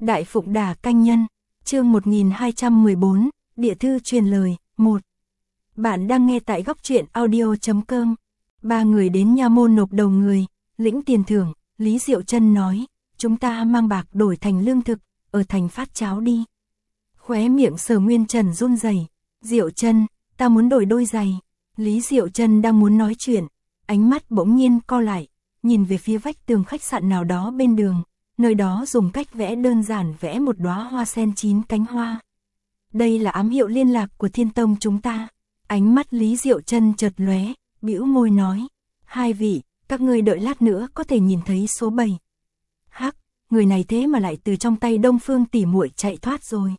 Đại Phụng Đà Canh Nhân, chương 1214, Địa thư truyền lời, 1. Bạn đang nghe tại góc truyện audio.com. Ba người đến nha môn nộp đầu người, lĩnh tiền thưởng, Lý Diệu Trân nói, chúng ta mang bạc đổi thành lương thực, ở thành phát cháo đi. Khóe miệng Sở Nguyên Trần run rẩy. Diệu Trân, ta muốn đổi đôi giày. Lý Diệu Trân đang muốn nói chuyện, ánh mắt bỗng nhiên co lại, nhìn về phía vách tường khách sạn nào đó bên đường, nơi đó dùng cách vẽ đơn giản vẽ một đóa hoa sen 9 cánh hoa. Đây là ám hiệu liên lạc của Thiên Tông chúng ta. Ánh mắt Lý Diệu Trân chợt lóe, bĩu môi nói, hai vị, các ngươi đợi lát nữa có thể nhìn thấy số 7. Hắc, người này thế mà lại từ trong tay Đông Phương tỷ muội chạy thoát rồi.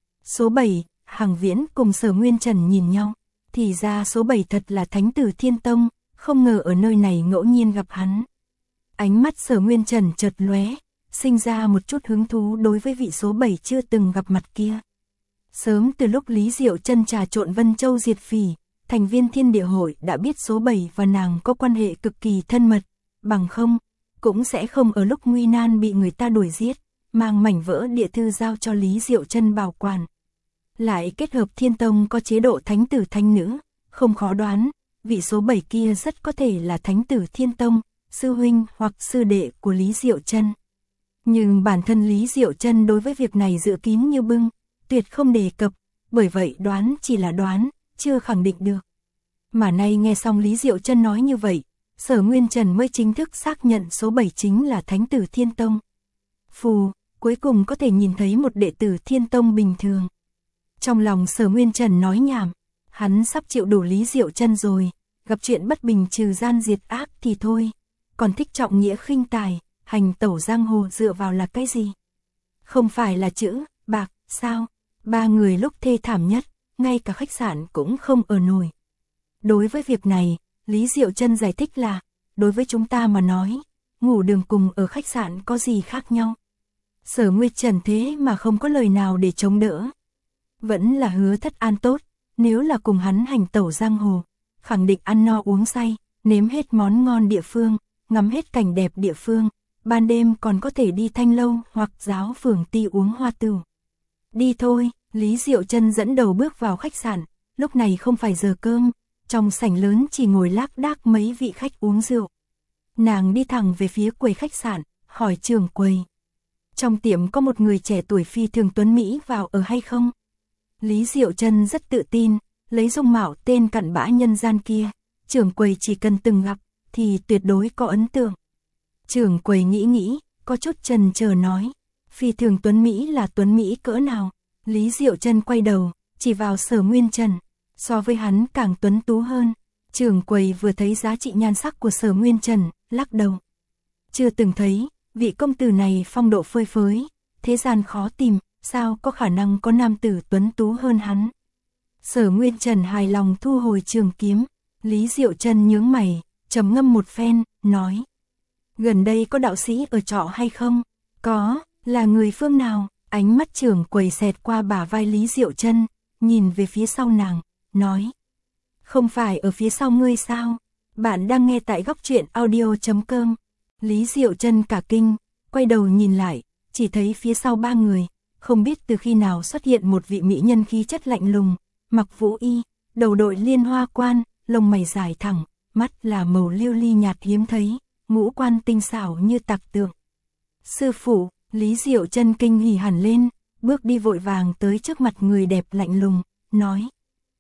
Số 7, Hằng Viễn cùng Sở Nguyên Trần nhìn nhau, thì ra số 7 thật là thánh tử Thiên Tông, không ngờ ở nơi này ngẫu nhiên gặp hắn. Ánh mắt Sở Nguyên Trần chợt lóe, sinh ra một chút hứng thú đối với vị số 7 chưa từng gặp mặt kia. Sớm từ lúc Lý Diệu Trân trà trộn Vân Châu diệt phỉ, thành viên Thiên Địa Hội đã biết số 7 và nàng có quan hệ cực kỳ thân mật, bằng không, cũng sẽ không ở lúc nguy nan bị người ta đuổi giết, mang mảnh vỡ địa thư giao cho Lý Diệu Trân bảo quản. Lại kết hợp Thiên Tông có chế độ thánh tử thánh nữ, không khó đoán, vị số 7 kia rất có thể là thánh tử Thiên Tông, sư huynh hoặc sư đệ của Lý Diệu Trân. Nhưng bản thân Lý Diệu Trân đối với việc này giữ kín như bưng, tuyệt không đề cập, bởi vậy đoán chỉ là đoán, chưa khẳng định được. Mà nay nghe xong Lý Diệu Trân nói như vậy, Sở Nguyên Trần mới chính thức xác nhận số 7 chính là thánh tử Thiên Tông. Phù, cuối cùng có thể nhìn thấy một đệ tử Thiên Tông bình thường. Trong lòng Sở Nguyên Trần nói nhảm, hắn sắp chịu đủ Lý Diệu Trân rồi, gặp chuyện bất bình trừ gian diệt ác thì thôi, còn thích trọng nghĩa khinh tài, hành tẩu giang hồ dựa vào là cái gì? Không phải là chữ, bạc, sao? Ba người lúc thê thảm nhất, ngay cả khách sạn cũng không ở nổi. Đối với việc này, Lý Diệu Trân giải thích là, đối với chúng ta mà nói, ngủ đường cùng ở khách sạn có gì khác nhau. Sở Nguyên Trần thế mà không có lời nào để chống đỡ. Vẫn là Hứa Thất An tốt, nếu là cùng hắn hành tẩu giang hồ, khẳng định ăn no uống say, nếm hết món ngon địa phương, ngắm hết cảnh đẹp địa phương, ban đêm còn có thể đi Thanh Lâu hoặc Giáo Phường Ti uống hoa tửu. Đi thôi, Lý Diệu Trân dẫn đầu bước vào khách sạn, lúc này không phải giờ cơm, trong sảnh lớn chỉ ngồi lác đác mấy vị khách uống rượu. Nàng đi thẳng về phía quầy khách sạn, hỏi trưởng quầy. Trong tiệm có một người trẻ tuổi phi thường tuấn Mỹ vào ở hay không? Lý Diệu Trân rất tự tin, lấy dung mạo tên cặn bã nhân gian kia, trưởng quầy chỉ cần từng gặp, thì tuyệt đối có ấn tượng. Trưởng quầy nghĩ, có chút chần chờ nói, phi thường tuấn Mỹ là tuấn Mỹ cỡ nào? Lý Diệu Trân quay đầu, chỉ vào Sở Nguyên Trần, so với hắn càng tuấn tú hơn. Trưởng quầy vừa thấy giá trị nhan sắc của Sở Nguyên Trần, lắc đầu. Chưa từng thấy, vị công tử này phong độ phơi phới, thế gian khó tìm, sao có khả năng có nam tử tuấn tú hơn hắn? Sở Nguyên Trần hài lòng thu hồi trường kiếm, Lý Diệu Trân nhướng mày, trầm ngâm một phen, nói. Gần đây có đạo sĩ ở trọ hay không? Có, là người phương nào? Ánh mắt trưởng quầy xẹt qua bả vai Lý Diệu Trân, nhìn về phía sau nàng, nói. Không phải ở phía sau ngươi sao? Bạn đang nghe tại góc truyện audio.com. Lý Diệu Trân cả kinh, quay đầu nhìn lại, chỉ thấy phía sau ba người, không biết từ khi nào xuất hiện một vị mỹ nhân khí chất lạnh lùng, mặc vũ y, đầu đội liên hoa quan, lông mày dài thẳng, mắt là màu liêu ly nhạt hiếm thấy, ngũ quan tinh xảo như tạc tượng. Sư phụ, Lý Diệu Trân kinh hỉ hẳn lên, bước đi vội vàng tới trước mặt người đẹp lạnh lùng, nói.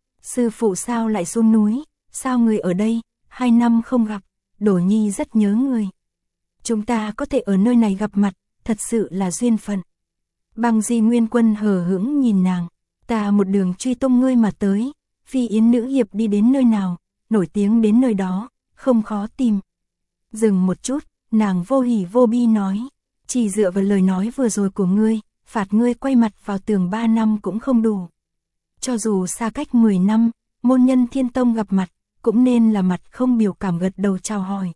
Sư phụ sao lại xuống núi, sao người ở đây, 2 năm không gặp, Đổ Nhi rất nhớ người. Chúng ta có thể ở nơi này gặp mặt, thật sự là duyên phận. Băng Di Nguyên Quân hờ hững nhìn nàng, ta một đường truy tung ngươi mà tới, Phi Yến nữ hiệp đi đến nơi nào, nổi tiếng đến nơi đó, không khó tìm. Dừng một chút, nàng vô hỉ vô bi nói, chỉ dựa vào lời nói vừa rồi của ngươi, phạt ngươi quay mặt vào tường 3 năm cũng không đủ. Cho dù xa cách 10 năm, môn nhân Thiên Tông gặp mặt, cũng nên là mặt không biểu cảm gật đầu chào hỏi.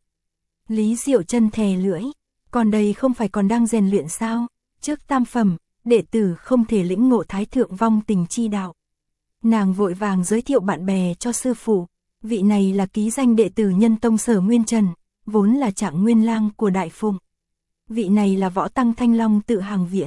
Lý Diệu Trân thè lưỡi, còn đây không phải còn đang rèn luyện sao, trước tam phẩm, đệ tử không thể lĩnh ngộ thái thượng vong tình chi đạo. Nàng vội vàng giới thiệu bạn bè cho sư phụ, vị này là ký danh đệ tử Nhân Tông Sở Nguyên Trần, vốn là Trạng Nguyên Lang của Đại Phụng. Vị này là võ tăng Thanh Long tự Hằng Viễn,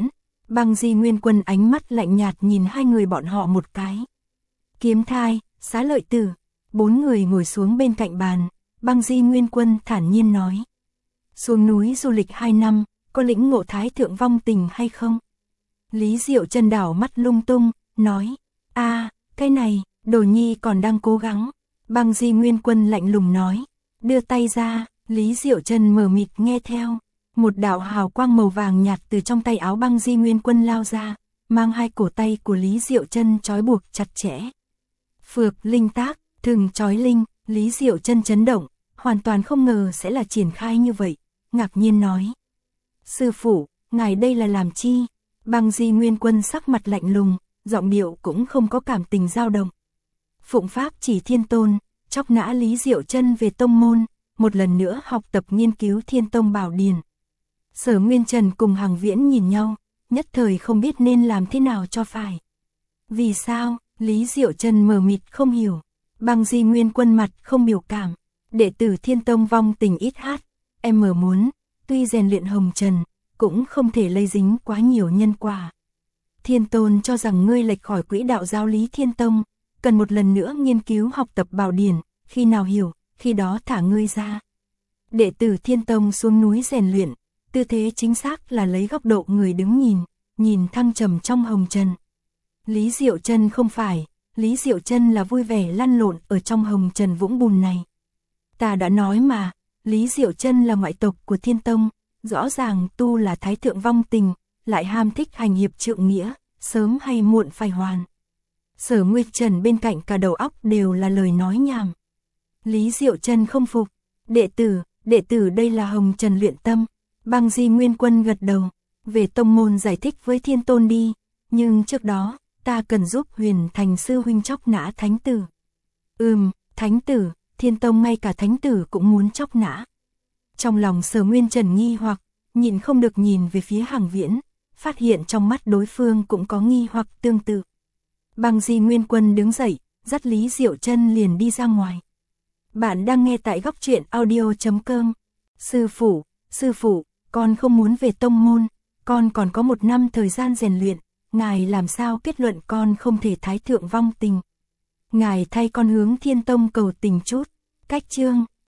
Băng Di Nguyên Quân ánh mắt lạnh nhạt nhìn hai người bọn họ một cái. Kiếm Thai, Xá Lợi Tử, 4 người ngồi xuống bên cạnh bàn, Băng Di Nguyên Quân thản nhiên nói. Xuống núi du lịch 2 năm, có lĩnh ngộ thái thượng vong tình hay không? Lý Diệu Chân đảo mắt lung tung, nói. Cái này, Đồ Nhi còn đang cố gắng. Băng Di Nguyên Quân lạnh lùng nói. Đưa tay ra, Lý Diệu Chân mờ mịt nghe theo. Một đạo hào quang màu vàng nhạt từ trong tay áo Băng Di Nguyên Quân lao ra, mang hai cổ tay của Lý Diệu Chân trói buộc chặt chẽ. Phược linh tác, thừng trói linh, Lý Diệu Chân chấn động, hoàn toàn không ngờ sẽ là triển khai như vậy, ngạc nhiên nói. Sư phụ, ngài đây là làm chi? Băng Di Nguyên Quân sắc mặt lạnh lùng, giọng điệu cũng không có cảm tình dao động. Phụng pháp chỉ Thiên Tôn, chóc nã Lý Diệu Chân về tông môn, một lần nữa học tập nghiên cứu Thiên Tông Bảo Điển. Sở Nguyên Trần cùng Hằng Viễn nhìn nhau, nhất thời không biết nên làm thế nào cho phải. Vì sao? Lý Diệu Chân mờ mịt không hiểu. Băng Di Nguyên Quân mặt không biểu cảm. Đệ tử Thiên Tông vong tình ít hát, em muốn, tuy rèn luyện hồng trần, cũng không thể lây dính quá nhiều nhân quả. Thiên Tôn cho rằng ngươi lệch khỏi quỹ đạo giáo lý Thiên Tông, cần một lần nữa nghiên cứu học tập Bảo Điển, khi nào hiểu, khi đó thả ngươi ra. Đệ tử Thiên Tông xuống núi rèn luyện, tư thế chính xác là lấy góc độ người đứng nhìn thăng trầm trong hồng trần. Lý Diệu Chân không phải, Lý Diệu Chân là vui vẻ lăn lộn ở trong hồng trần vũng bùn này. Ta đã nói mà, Lý Diệu Chân là ngoại tộc của Thiên Tông, rõ ràng tu là thái thượng vong tình, lại ham thích hành hiệp trượng nghĩa, sớm hay muộn phải hoàn. Sở Nguyệt Trần bên cạnh cả đầu óc đều là lời nói nhảm. Lý Diệu Chân không phục, đệ tử đây là hồng trần luyện tâm. Băng Di Nguyên Quân gật đầu, về tông môn giải thích với Thiên Tôn đi, nhưng trước đó, ta cần giúp Huyền Thành sư huynh chóc nã thánh tử. Thánh tử, Thiên Tông ngay cả thánh tử cũng muốn chóc nã. Trong lòng Sở Nguyên Trần nghi hoặc, nhìn không được nhìn về phía Hằng Viễn, phát hiện trong mắt đối phương cũng có nghi hoặc tương tự. Băng Di Nguyên Quân đứng dậy, dắt Lý Diệu Chân liền đi ra ngoài. Bạn đang nghe tại Góc Truyện Audio.com. Sư phụ, con không muốn về tông môn, con còn có 1 năm thời gian rèn luyện, ngài làm sao kết luận con không thể thái thượng vong tình? Ngài thay con hướng Thiên Tông cầu tình chút. Cách chương